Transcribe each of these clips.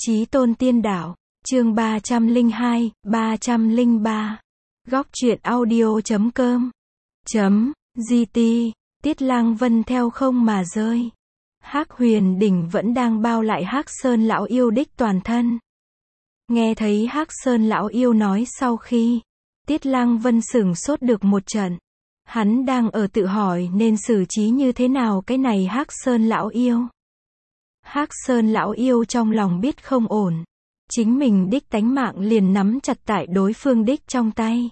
Chí tôn tiên đạo, chương 302, 303. Góc truyện audio.com. GT, Tiết Lang Vân theo không mà rơi. Hắc Huyền Đỉnh vẫn đang bao lại Hắc Sơn lão yêu đích toàn thân. Nghe thấy Hắc Sơn lão yêu nói sau khi, Tiết Lang Vân sửng sốt được một trận. Hắn đang ở tự hỏi nên xử trí như thế nào cái này Hắc Sơn lão yêu. Hắc Sơn lão yêu trong lòng biết không ổn. Chính mình đích tánh mạng liền nắm chặt tại đối phương đích trong tay.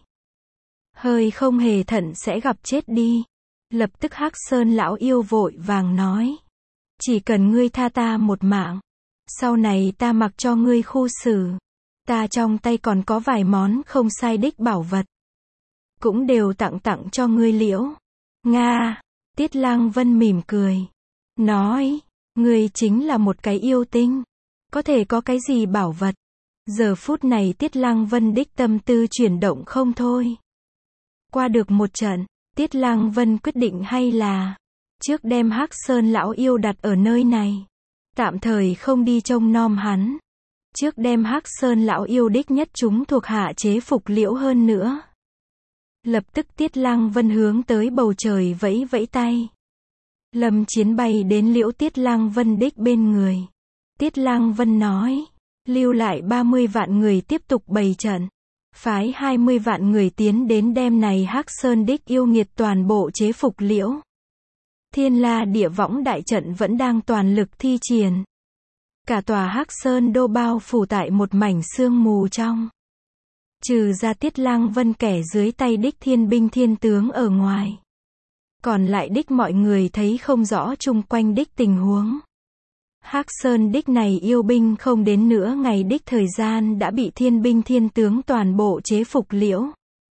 Hơi không hề thận sẽ gặp chết đi. Lập tức Hắc Sơn lão yêu vội vàng nói. Chỉ cần ngươi tha ta một mạng. Sau này ta mặc cho ngươi khu xử. Ta trong tay còn có vài món không sai đích bảo vật. Cũng đều tặng cho ngươi liễu. Nga. Tiết Lang Vân mỉm cười. Nói. Ngươi chính là một cái yêu tinh. Có thể có cái gì bảo vật. Giờ phút này Tiết Lang Vân đích tâm tư chuyển động không thôi. Qua được một trận, Tiết Lang Vân quyết định hay là trước đem Hắc Sơn lão yêu đặt ở nơi này. Tạm thời không đi trông nom hắn. Trước đem Hắc Sơn lão yêu đích nhất chúng thuộc hạ chế phục liễu hơn nữa. Lập tức Tiết Lang Vân hướng tới bầu trời vẫy vẫy tay. Lâm Chiến bay đến liễu Tiết Lang Vân đích bên người. Tiết Lang Vân nói, lưu lại 30 vạn người tiếp tục bày trận. Phái 20 vạn người tiến đến đem này Hắc Sơn đích yêu nghiệt toàn bộ chế phục liễu. Thiên La Địa Võng đại trận vẫn đang toàn lực thi triển. Cả tòa Hắc Sơn đô bao phủ tại một mảnh sương mù trong. Trừ ra Tiết Lang Vân kẻ dưới tay đích thiên binh thiên tướng ở ngoài. Còn lại đích mọi người thấy không rõ chung quanh đích tình huống. Hắc Sơn đích này yêu binh không đến nửa ngày đích thời gian đã bị thiên binh thiên tướng toàn bộ chế phục liễu.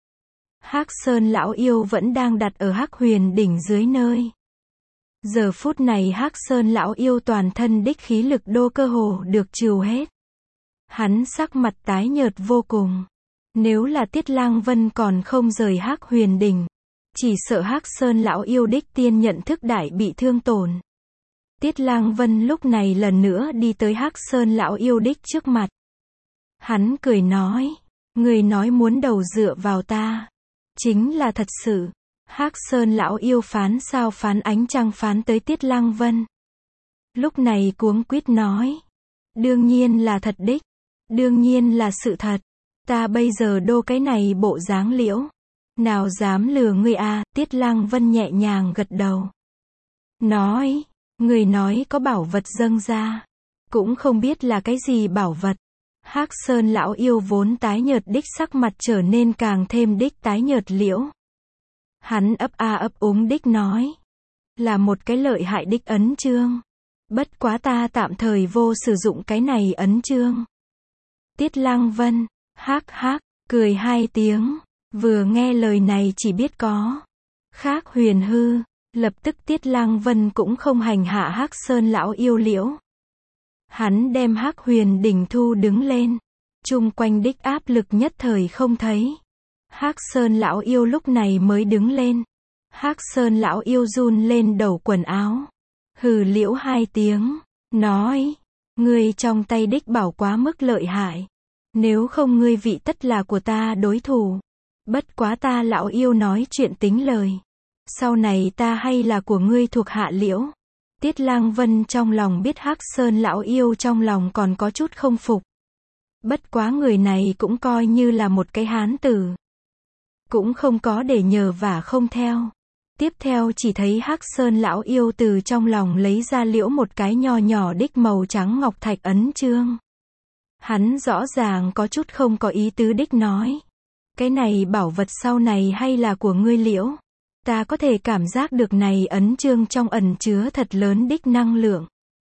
Hắc Sơn lão yêu vẫn đang đặt ở Hắc Huyền Đỉnh dưới nơi. Giờ phút này Hắc Sơn lão yêu toàn thân đích khí lực đô cơ hồ được trừ hết. Hắn sắc mặt tái nhợt vô cùng. Nếu là Tiết Lang Vân còn không rời Hắc Huyền Đỉnh, chỉ sợ Hắc Sơn lão yêu đích tiên nhận thức đại bị thương tổn. Tiết Lang Vân lúc này lần nữa đi tới Hắc Sơn lão yêu đích trước mặt. Hắn cười nói, người nói muốn đầu dựa vào ta. Chính là thật sự. Hắc Sơn lão yêu phán sao phán ánh trăng phán tới Tiết Lang Vân. Lúc này cuống quýt nói. Đương nhiên là thật đích. Đương nhiên là sự thật. Ta bây giờ đô cái này bộ dáng liễu. Nào dám lừa ngươi à, Tiết Lang Vân nhẹ nhàng gật đầu. Nói, người nói có bảo vật dâng ra. Cũng không biết là cái gì bảo vật. Hắc Sơn lão yêu vốn tái nhợt đích sắc mặt trở nên càng thêm đích tái nhợt liễu. Hắn ấp a ấp úng đích nói. Là một cái lợi hại đích ấn chương. Bất quá ta tạm thời vô sử dụng cái này ấn chương. Tiết Lang Vân, hắc hắc, cười hai tiếng. Vừa nghe lời này chỉ biết có khác huyền hư. Lập tức Tiết Lang Vân cũng không hành hạ Hắc Sơn lão yêu liễu. Hắn đem Hắc Huyền Đỉnh thu đứng lên. Chung quanh đích áp lực nhất thời không thấy. Hắc Sơn lão yêu lúc này mới đứng lên. Hắc Sơn lão yêu run lên đầu quần áo. Hừ liễu hai tiếng. Nói. Ngươi trong tay đích bảo quá mức lợi hại. Nếu không ngươi vị tất là của ta đối thủ. Bất quá ta lão yêu nói chuyện tính lời. Sau này ta hay là của ngươi thuộc hạ liễu. Tiết Lang Vân trong lòng biết Hắc Sơn lão yêu trong lòng còn có chút không phục. Bất quá người này cũng coi như là một cái hán tử. Cũng không có để nhờ vả không theo. Tiếp theo chỉ thấy Hắc Sơn lão yêu từ trong lòng lấy ra liễu một cái nho nhỏ đích màu trắng ngọc thạch ấn chương. Hắn rõ ràng có chút không có ý tứ đích nói. Cái này bảo vật sau này hay là của ngươi liễu. Ta có thể cảm giác được này ấn chương trong ẩn chứa thật lớn đích năng lượng.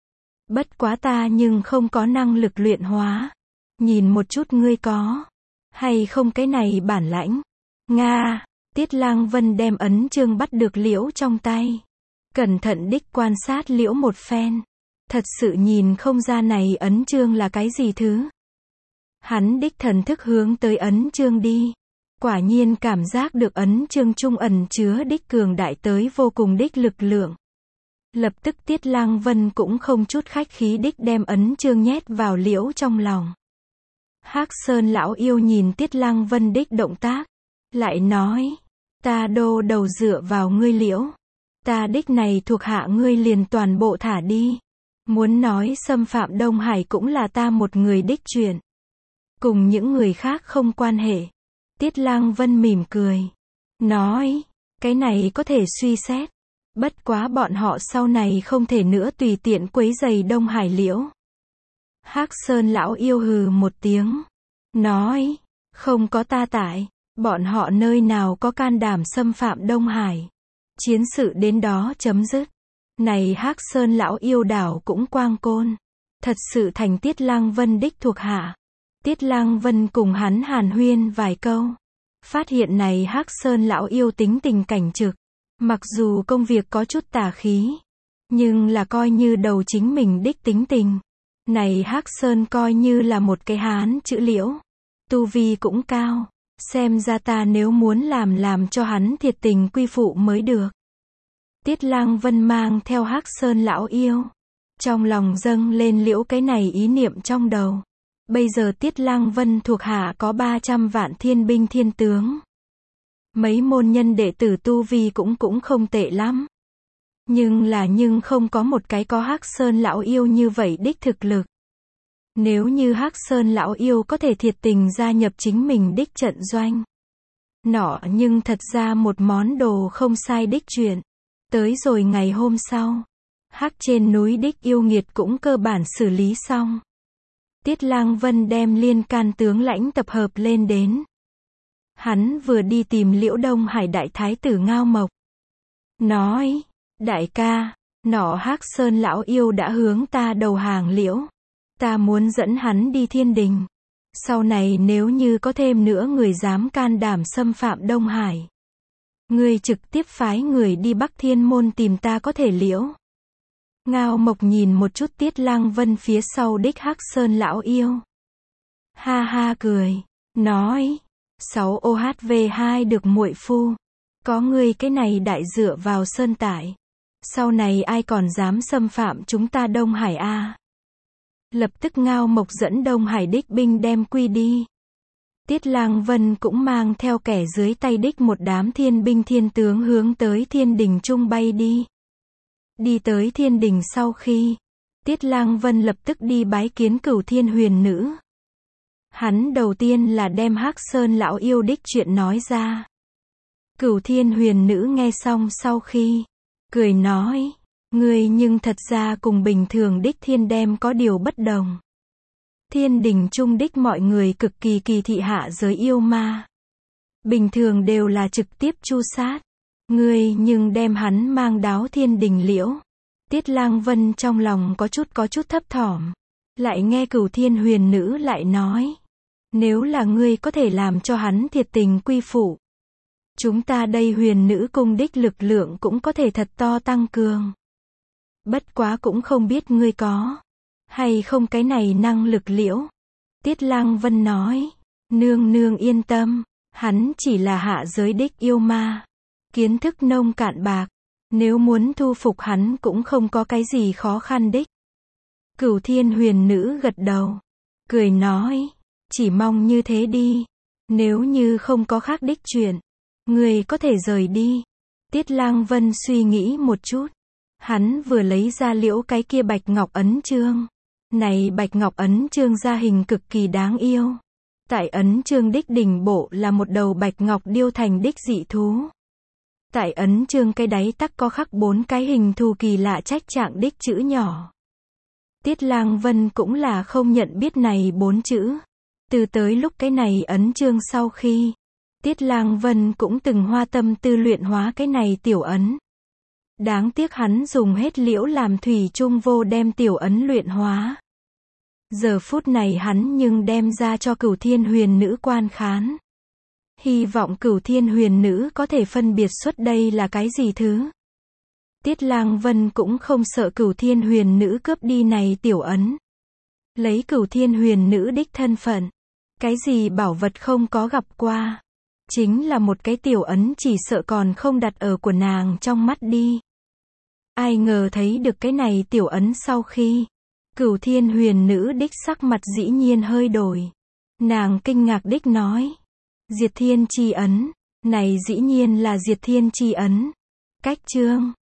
Bất quá ta nhưng không có năng lực luyện hóa. Nhìn một chút ngươi có hay không cái này bản lãnh. Nga. Tiết Lang Vân đem ấn chương bắt được liễu trong tay. Cẩn thận đích quan sát liễu một phen. Thật sự nhìn không ra này ấn chương là cái gì thứ. Hắn đích thần thức hướng tới ấn chương đi. Quả nhiên cảm giác được ấn chương trung ẩn chứa đích cường đại tới vô cùng đích lực lượng. Lập tức Tiết Lang Vân cũng không chút khách khí đích đem ấn chương nhét vào liễu trong lòng. Hắc Sơn lão yêu nhìn Tiết Lang Vân đích động tác, lại nói, ta đô đầu dựa vào ngươi liễu, ta đích này thuộc hạ ngươi liền toàn bộ thả đi. Muốn nói xâm phạm Đông Hải cũng là ta một người đích chuyện, cùng những người khác không quan hệ. Tiết Lang Vân mỉm cười, nói, cái này có thể suy xét, bất quá bọn họ sau này không thể nữa tùy tiện quấy rầy Đông Hải liễu. Hắc Sơn lão yêu hừ một tiếng, nói, không có ta tại, bọn họ nơi nào có can đảm xâm phạm Đông Hải. Chiến sự đến đó chấm dứt. Này Hắc Sơn lão yêu đảo cũng quang côn, thật sự thành Tiết Lang Vân đích thuộc hạ. Tiết Lang Vân cùng hắn hàn huyên vài câu, phát hiện này Hắc Sơn lão yêu tính tình cảnh trực, mặc dù công việc có chút tà khí, nhưng là coi như đầu chính mình đích tính tình. Này Hắc Sơn coi như là một cái hán chữ liễu, tu vi cũng cao, xem ra ta nếu muốn làm cho hắn thiệt tình quy phụ mới được. Tiết Lang Vân mang theo Hắc Sơn lão yêu, trong lòng dâng lên liễu cái này ý niệm trong đầu. Bây giờ Tiết Lang Vân thuộc hạ có 300 vạn thiên binh thiên tướng. Mấy môn nhân đệ tử tu vi cũng không tệ lắm. Nhưng không có một cái có Hắc Sơn lão yêu như vậy đích thực lực. Nếu như Hắc Sơn lão yêu có thể thiệt tình gia nhập chính mình đích trận doanh, nọ nhưng thật ra một món đồ không sai đích chuyện. Tới rồi ngày hôm sau, Hắc trên núi đích yêu nghiệt cũng cơ bản xử lý xong. Tiết Lang Vân đem liên can tướng lãnh tập hợp lên đến. Hắn vừa đi tìm Liễu Đông Hải đại thái tử Ngao Mộc, nói, đại ca, nọ Hắc Sơn lão yêu đã hướng ta đầu hàng liễu, ta muốn dẫn hắn đi thiên đình. Sau này nếu như có thêm nữa người dám can đảm xâm phạm Đông Hải, ngươi trực tiếp phái người đi Bắc Thiên Môn tìm ta có thể liễu. Ngao Mộc nhìn một chút Tiết Lang Vân phía sau đích Hắc Sơn lão yêu, ha ha cười, nói, 6 OHV2 được muội phu, có ngươi cái này đại dựa vào sơn tải, sau này ai còn dám xâm phạm chúng ta Đông Hải a? Lập tức Ngao Mộc dẫn Đông Hải đích binh đem quy đi. Tiết Lang Vân cũng mang theo kẻ dưới tay đích một đám thiên binh thiên tướng hướng tới thiên đình trung bay đi. Đi tới thiên đình sau khi, Tiết Lang Vân lập tức đi bái kiến Cửu Thiên Huyền Nữ. Hắn đầu tiên là đem Hắc Sơn lão yêu đích chuyện nói ra. Cửu Thiên Huyền Nữ nghe xong sau khi, cười nói, ngươi nhưng thật ra cùng bình thường đích thiên đem có điều bất đồng. Thiên đình trung đích mọi người cực kỳ kỳ thị hạ giới yêu ma. Bình thường đều là trực tiếp tru sát. Ngươi nhưng đem hắn mang đáo thiên đình liễu. Tiết Lang Vân trong lòng có chút thấp thỏm. Lại nghe Cửu Thiên Huyền Nữ lại nói, nếu là ngươi có thể làm cho hắn thiệt tình quy phụ, chúng ta đây Huyền Nữ cung đích lực lượng cũng có thể thật to tăng cường. Bất quá cũng không biết ngươi có hay không cái này năng lực liễu. Tiết Lang Vân nói, nương nương yên tâm, hắn chỉ là hạ giới đích yêu ma, kiến thức nông cạn bạc, nếu muốn thu phục hắn cũng không có cái gì khó khăn đích. Cửu Thiên Huyền Nữ gật đầu, cười nói, chỉ mong như thế đi, nếu như không có khác đích chuyện, người có thể rời đi. Tiết Lang Vân suy nghĩ một chút, hắn vừa lấy ra liễu cái kia bạch ngọc ấn chương. Này bạch ngọc ấn chương ra hình cực kỳ đáng yêu. Tại ấn chương đích đỉnh bộ là một đầu bạch ngọc điêu thành đích dị thú. Tại ấn chương cái đáy tắc có khắc 4 cái hình thù kỳ lạ trách trạng đích chữ nhỏ. Tiết Lang Vân cũng là không nhận biết này 4 chữ. Từ tới lúc cái này ấn chương sau khi, Tiết Lang Vân cũng từng hoa tâm tư luyện hóa cái này tiểu ấn. Đáng tiếc hắn dùng hết liễu làm thủy chung vô đem tiểu ấn luyện hóa. Giờ phút này hắn nhưng đem ra cho Cửu Thiên Huyền Nữ quan khán. Hy vọng Cửu Thiên Huyền Nữ có thể phân biệt xuất đây là cái gì thứ. Tiết Lang Vân cũng không sợ Cửu Thiên Huyền Nữ cướp đi này tiểu ấn. Lấy Cửu Thiên Huyền Nữ đích thân phận, cái gì bảo vật không có gặp qua, chính là một cái tiểu ấn chỉ sợ còn không đặt ở của nàng trong mắt đi. Ai ngờ thấy được cái này tiểu ấn sau khi Cửu Thiên Huyền Nữ đích sắc mặt dĩ nhiên hơi đổi. Nàng kinh ngạc đích nói. Diệt Thiên chi ấn. Này dĩ nhiên là Diệt Thiên chi ấn. Cách chương